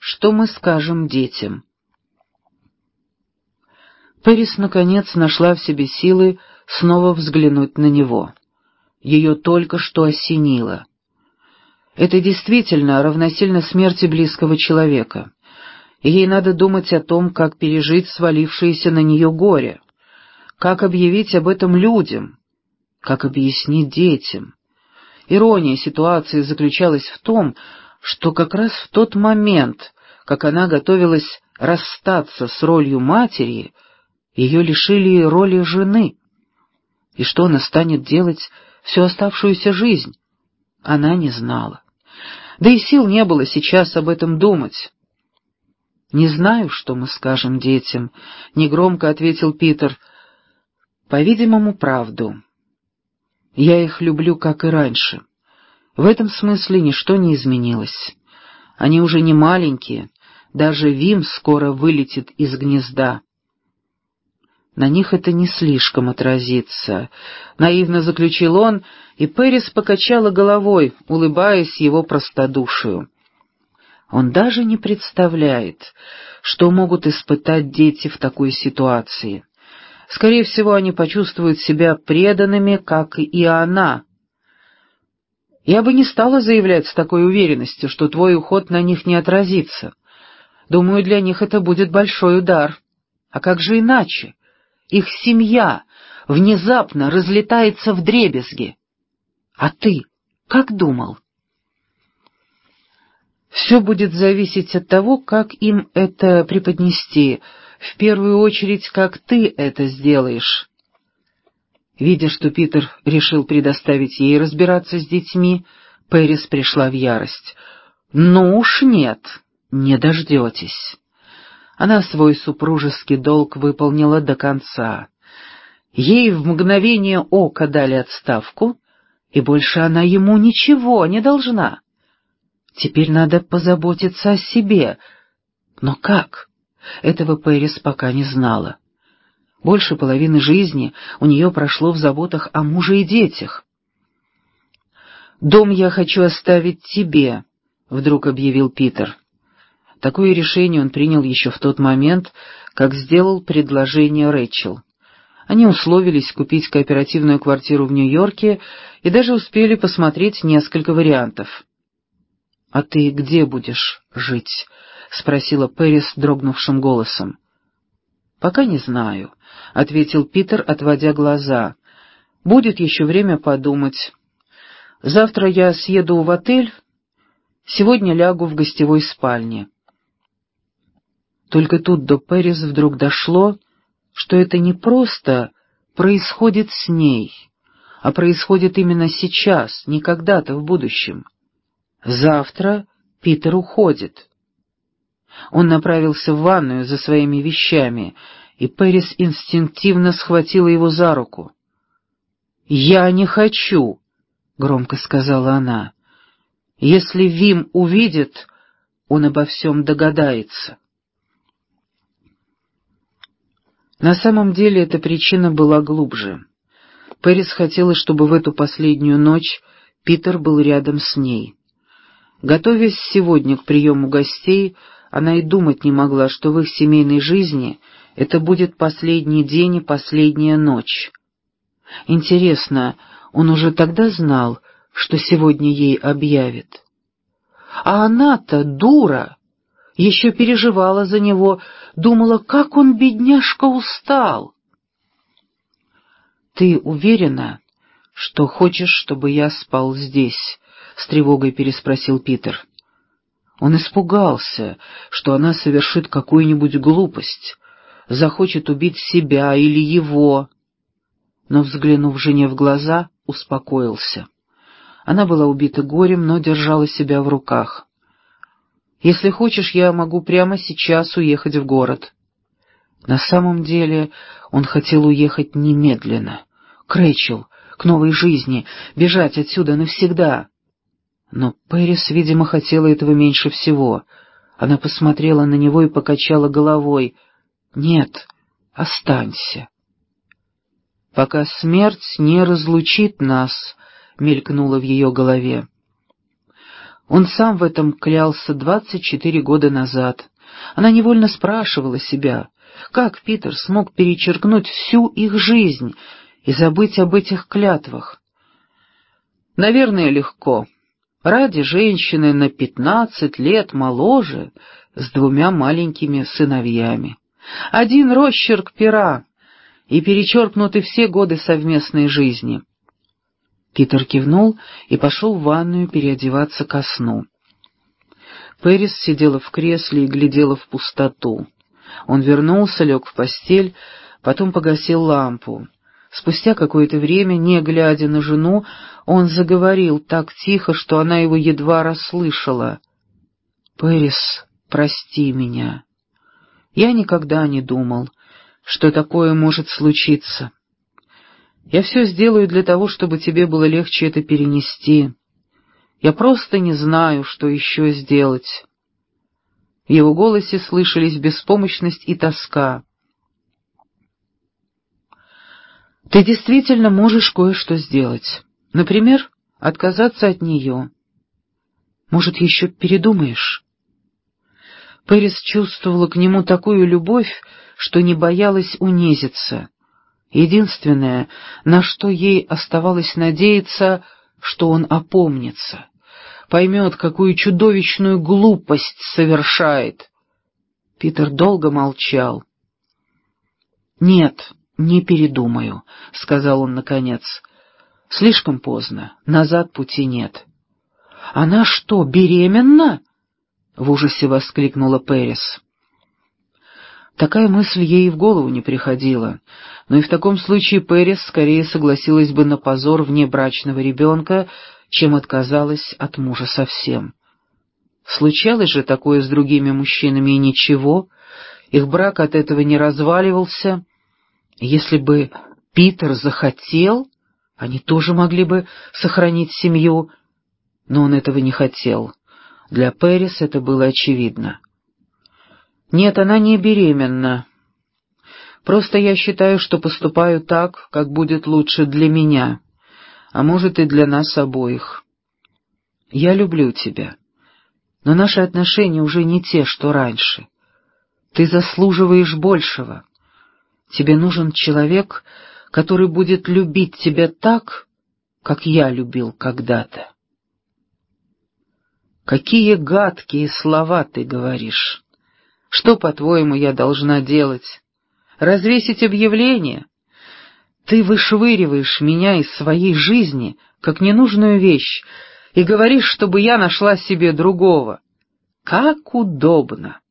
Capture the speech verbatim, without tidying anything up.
что мы скажем детям?» Пэрис, наконец, нашла в себе силы снова взглянуть на него. Ее только что осенило. Это действительно равносильно смерти близкого человека. Ей надо думать о том, как пережить свалившееся на нее горе, как объявить об этом людям, как объяснить детям. Ирония ситуации заключалась в том, что как раз в тот момент, как она готовилась расстаться с ролью матери, ее лишили роли жены. И что она станет делать всю оставшуюся жизнь, она не знала. Да и сил не было сейчас об этом думать. «Не знаю, что мы скажем детям», — негромко ответил Питер. «По-видимому, правду. Я их люблю, как и раньше. В этом смысле ничто не изменилось. Они уже не маленькие, даже Вим скоро вылетит из гнезда. На них это не слишком отразится», — наивно заключил он, и Пэрис покачала головой, улыбаясь его простодушию. Он даже не представляет, что могут испытать дети в такой ситуации. Скорее всего, они почувствуют себя преданными, как и она. Я бы не стала заявлять с такой уверенностью, что твой уход на них не отразится. Думаю, для них это будет большой удар. А как же иначе? Их семья внезапно разлетается вдребезги. А ты как думал? Все будет зависеть от того, как им это преподнести, в первую очередь, как ты это сделаешь. Видя, что Питер решил предоставить ей разбираться с детьми, Пэрис пришла в ярость. «Ну уж нет, не дождетесь». Она свой супружеский долг выполнила до конца. Ей в мгновение ока дали отставку, и больше она ему ничего не должна. Теперь надо позаботиться о себе. Но как? Этого Пэрис пока не знала. Больше половины жизни у нее прошло в заботах о муже и детях. «Дом я хочу оставить тебе», — вдруг объявил Питер. Такое решение он принял еще в тот момент, как сделал предложение Рэйчел. Они условились купить кооперативную квартиру в Нью-Йорке и даже успели посмотреть несколько вариантов. «А ты где будешь жить?» — спросила Пэрис дрогнувшим голосом. «Пока не знаю», — ответил Питер, отводя глаза. «Будет еще время подумать. Завтра я съеду в отель, сегодня лягу в гостевой спальне». Только тут до Пэрис вдруг дошло, что это не просто происходит с ней, а происходит именно сейчас, не когда-то в будущем. Завтра Питер уходит. Он направился в ванную за своими вещами, и Пэрис инстинктивно схватила его за руку. «Я не хочу», — громко сказала она. «Если Вим увидит, он обо всем догадается». На самом деле эта причина была глубже. Пэрис хотела, чтобы в эту последнюю ночь Питер был рядом с ней. Готовясь сегодня к приему гостей, она и думать не могла, что в их семейной жизни это будет последний день и последняя ночь. Интересно, он уже тогда знал, что сегодня ей объявит? А она-то, дура, еще переживала за него, думала, как он, бедняжка, устал. «Ты уверена, что хочешь, чтобы я спал здесь?» — с тревогой переспросил Питер. Он испугался, что она совершит какую-нибудь глупость, захочет убить себя или его. Но, взглянув жене в глаза, успокоился. Она была убита горем, но держала себя в руках. «Если хочешь, я могу прямо сейчас уехать в город». На самом деле он хотел уехать немедленно, к Рэйчел, к новой жизни, бежать отсюда навсегда. Но Пэрис, видимо, хотела этого меньше всего. Она посмотрела на него и покачала головой. «Нет, останься». «Пока смерть не разлучит нас», — мелькнуло в ее голове. Он сам в этом клялся двадцать четыре года назад. Она невольно спрашивала себя, как Питер смог перечеркнуть всю их жизнь и забыть об этих клятвах. Наверное, легко. Ради женщины на пятнадцать лет моложе, с двумя маленькими сыновьями. Один росчерк пера, и перечеркнуты все годы совместной жизни. Питер кивнул и пошел в ванную переодеваться ко сну. Пэрис сидела в кресле и глядела в пустоту. Он вернулся, лег в постель, потом погасил лампу. Спустя какое-то время, не глядя на жену, он заговорил так тихо, что она его едва расслышала. «Пэрис, прости меня. Я никогда не думал, что такое может случиться. Я все сделаю для того, чтобы тебе было легче это перенести. Я просто не знаю, что еще сделать». В его голосе слышались беспомощность и тоска. «Ты действительно можешь кое-что сделать. Например, отказаться от нее. Может, еще передумаешь?» Пэрис чувствовала к нему такую любовь, что не боялась унизиться. Единственное, на что ей оставалось надеяться, что он опомнится, поймет, какую чудовищную глупость совершает. Питер долго молчал. «Нет, не передумаю», — сказал он наконец. «Слишком поздно, назад пути нет». «Она что, беременна?» — в ужасе воскликнула Пэрис. Такая мысль ей и в голову не приходила, но и в таком случае Пэрис скорее согласилась бы на позор внебрачного ребенка, чем отказалась от мужа совсем. Случалось же такое с другими мужчинами, и ничего, их брак от этого не разваливался. Если бы Питер захотел, они тоже могли бы сохранить семью, но он этого не хотел. Для Пэрис это было очевидно. «Нет, она не беременна. Просто я считаю, что поступаю так, как будет лучше для меня, а может и для нас обоих. Я люблю тебя, но наши отношения уже не те, что раньше. Ты заслуживаешь большего. Тебе нужен человек, который будет любить тебя так, как я любил когда-то». «Какие гадкие слова ты говоришь! Что, по-твоему, я должна делать? Развесить объявление? Ты вышвыриваешь меня из своей жизни, как ненужную вещь, и говоришь, чтобы я нашла себе другого. Как удобно!»